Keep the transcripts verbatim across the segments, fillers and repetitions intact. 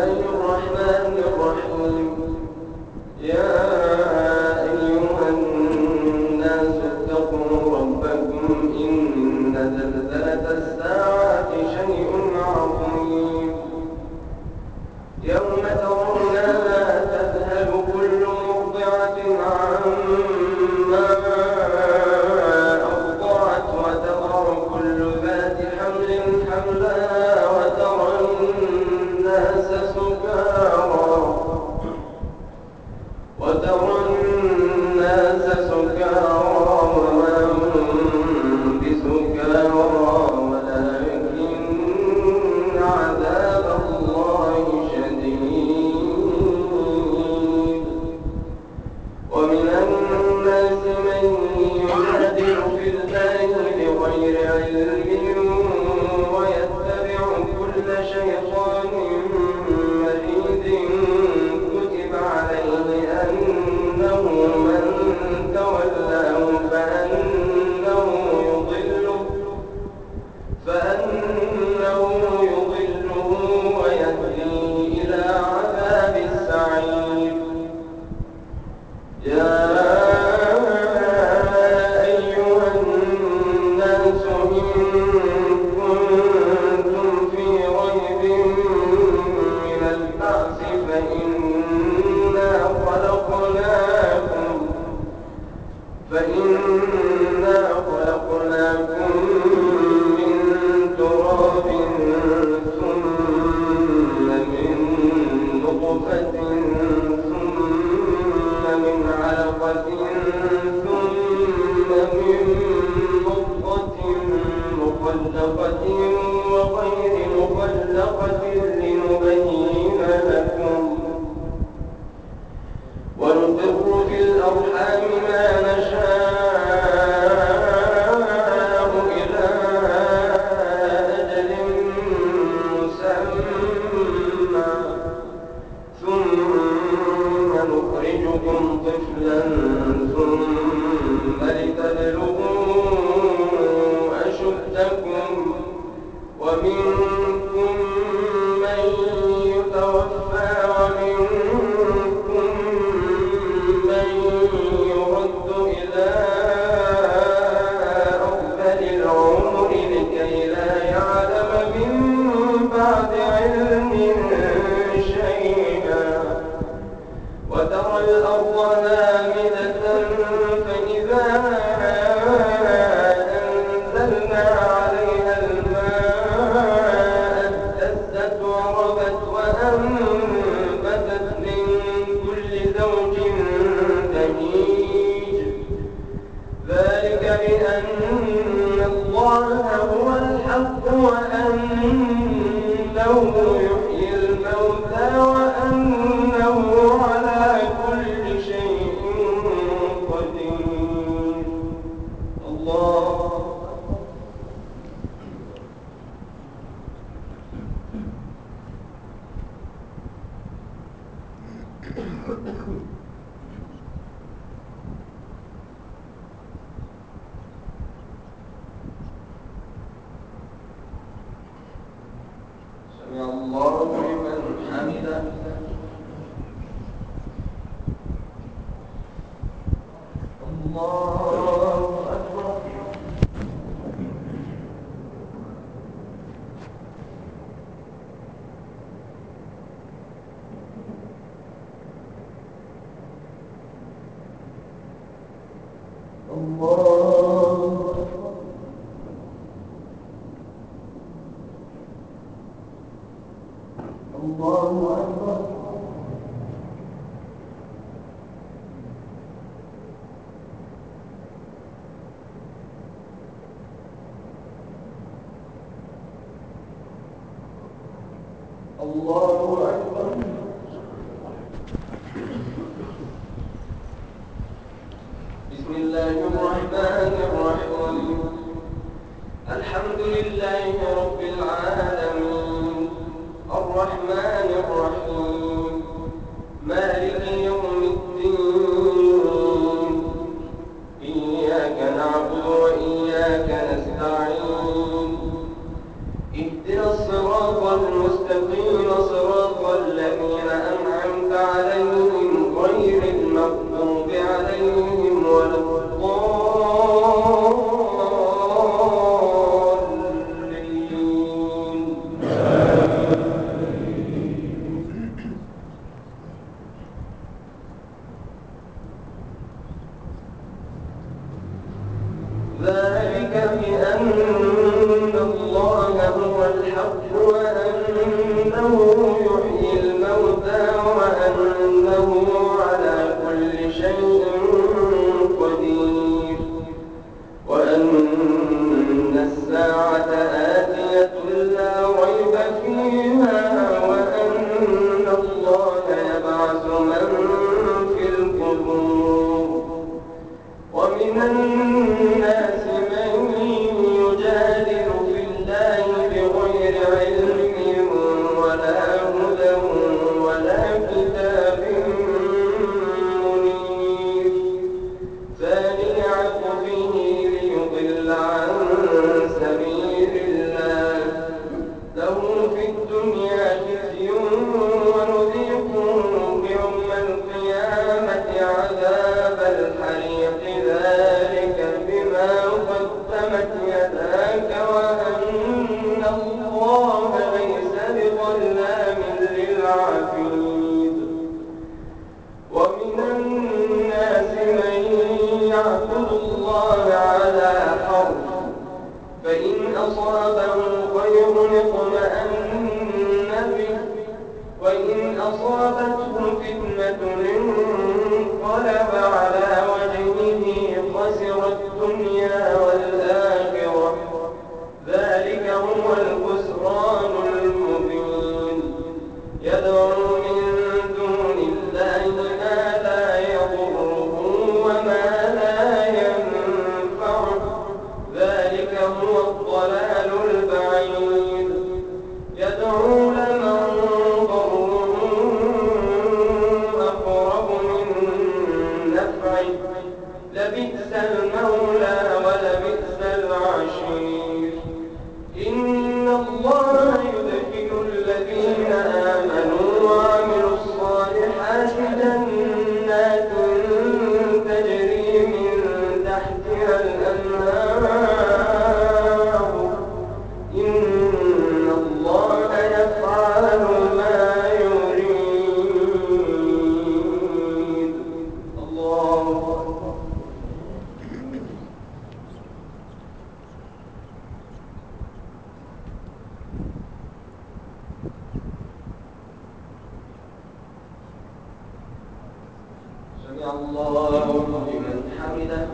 الله الرحمن الرحيم. يا أيها الناس اتقوا ربكم إن زلزلة الساعة شيء عظيم يوم ترونها تذهل كل مرضعة عما أرضعت وتضع كل ذات حمل حملها وترى الناس سكارى وترى الناس سكارى وما هم بسكارى ولكن عذاب الله شديد. ومن الناس من يجادل في الله بغير علم ويتبع كل شيطان مريد كتب عليه أنه من تولاه فأنه يضله فأنه يضله ويهديه إلى عذاب السعير. يا أيها الناس إن كنتم في ريب من البعث فإنا خلقناكم فإنا خلقناكم من تراب ثم من نطفة ثم من علقة ثم من مضغة مخلقة وغير مخلقة لنبين لكم ونقر في الأرحام ما نشاء إلى أجل مسمى ثم نخرجكم طفلا ثم لتبلغوا أشدكم ومنكم من يتوفى ومنكم من يرد إلى أرذل العمر لكي لا يعلم من بعد علم شيئا وترى الأرض هامدة فإذا أنزلنا عليها الماء اهتزت وربت وأنبتت من كل زوج بهيج ذلك بأن الله هو الحق وأنه يحيي الموتى وأنه على كل شيء قدير. الله سمع الله لمن حمده. الله أكبر. الله الله أكبر. الله أكبر. بسم الله الرحمن الرحيم. الحمد لله رب العالمين الرحمن الرحيم مالك يوم الدين إياك نعبد وإياك نستعين اهدنا الصراط المستقيم صراط فتنة انقلب على وجهه خسر الدنيا والآخرة ذلك هو الخسران المبين يدعو من دون الله ما لا يضره وما لا ينفعه ذلك هو الضلال البعيد يدعو لمن ضره أقرب من نفعه لبئس المولى ولبئس العشير إن الله يدخل الذين آمنوا وعملوا الصالحات جنات تجري من تحتها الأنهار إن الله يفعل ما يريد الله أكبر. سمع الله لمن حمده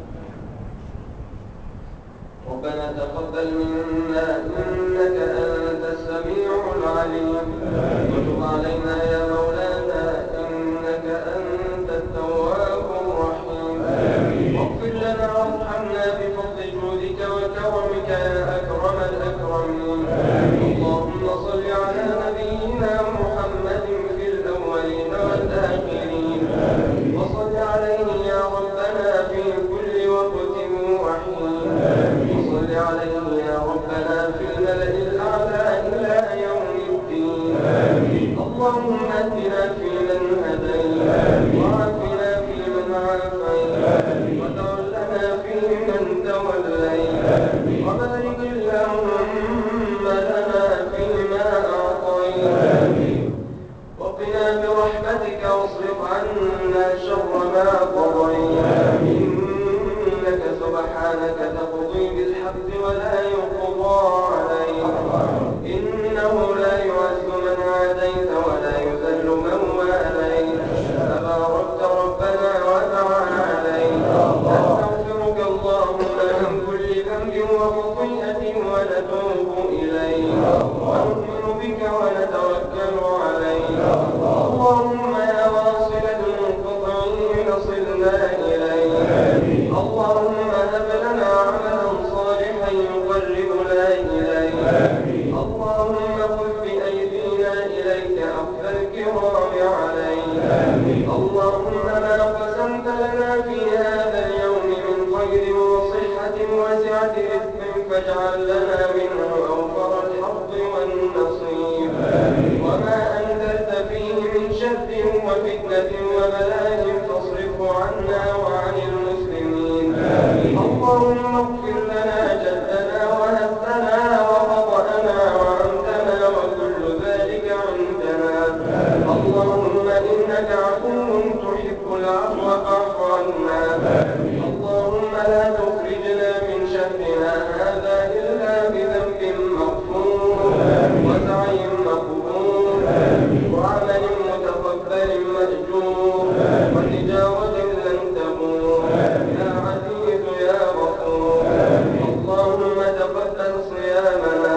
ربنا تقبل منا إنك أنت السميع العليم وتب علينا يا مولانا إنك أنت التواب الرحيم واغفر لنا وارحمنا بفضل جودك وكرمك يا أكرم الأكرمين اللهم صل على نبينا محمد في الأولين والآخرين وصل عليه يا ربنا في كل وقت وحين وصل عليه يا ربنا في الملأ الأعلى إلى يوم الدين اللهم اهدنا فيمن هديت وعافنا فيمن عافيت وتولنا فيمن توليت وبارك اللهم لنا فيما أعطيت وقنا برحمتك واصرف عنا شر ما قضيت إنك سبحانك تقضي بالحق ولا يقضى عليك إنه لا يعز من عاديت ولا يذل من واليت تباركت ربنا وتعاليت نستغفرك اللهم من كل ذنب وخطيئة ونتوب إليك ونؤمن بك ونتوكل عليك اللهم يا واصل المنقطعين صلنا إليك اللهم هب لنا عملا صالحا يقربنا إليك اللهم خذ بأيدينا إليك أخذ الكرام عليك اللهم ما قسمت لنا في هذا اليوم من خير وصحة وسعة رزق فاجعل لنا منه أوفر الحظ والنصيب وما أنزلت فيه من شر وفتنة وبلاء فاصرفه عنا وعن المسلمين اللهم اغفر لنا جدنا وهزنا وخطأنا وعمدنا وكل ذلك عندنا اللهم إنك عفو تحب العفو فاعف عنا اللهم لا تخرجنا من شهرنا هذا إلا بذنب مغفور وسعي مقبول وعمل متقبل مأجور وتجارة لن تبور يا عزيز يا غفور اللهم تقبل صيامنا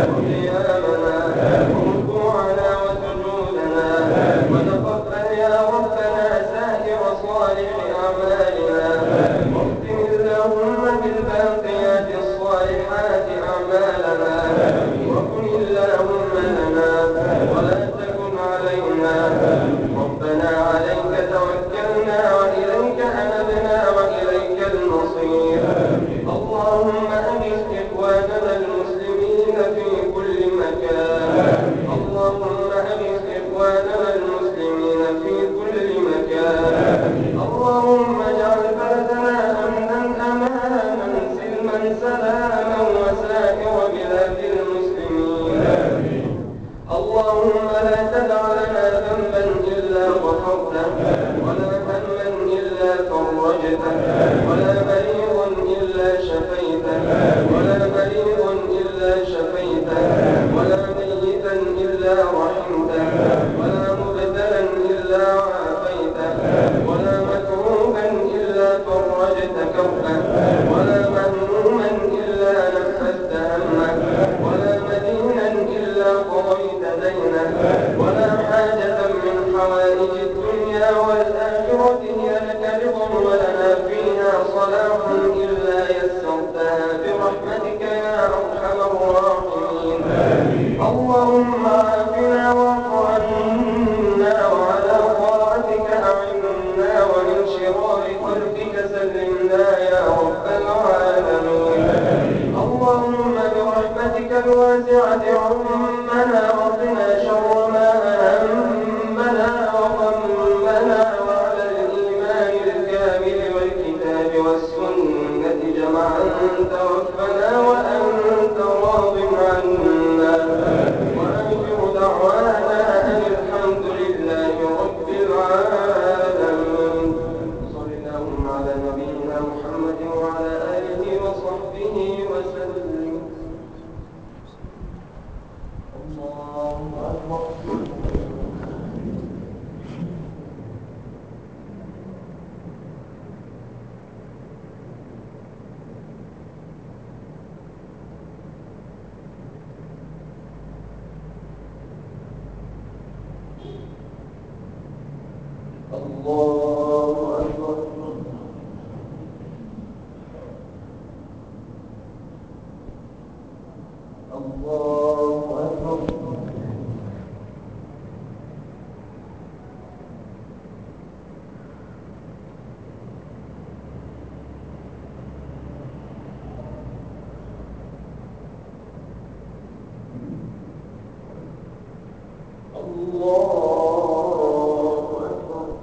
وقيامنا وركوعنا وسجودنا وتقبل يا ربنا سائر صالح أعمالنا واختم اللهم بالباقيات الصالحات أعمالنا وكن اللهم لنا ولا تكن علينا ربنا عليك توكلنا وإليك أنبنا وإليك المصير اللهم أغث إخواننا المسلمين في كل مكان اللهم أغث إخواننا المسلمين في كل مكان اللهم اجعل بلدنا أمنا أمانا سلما سلاما وسائر بلاد المسلمين اللهم لا تدع لنا ذنبا الله أكبر. الله أكبر. الله أكبر.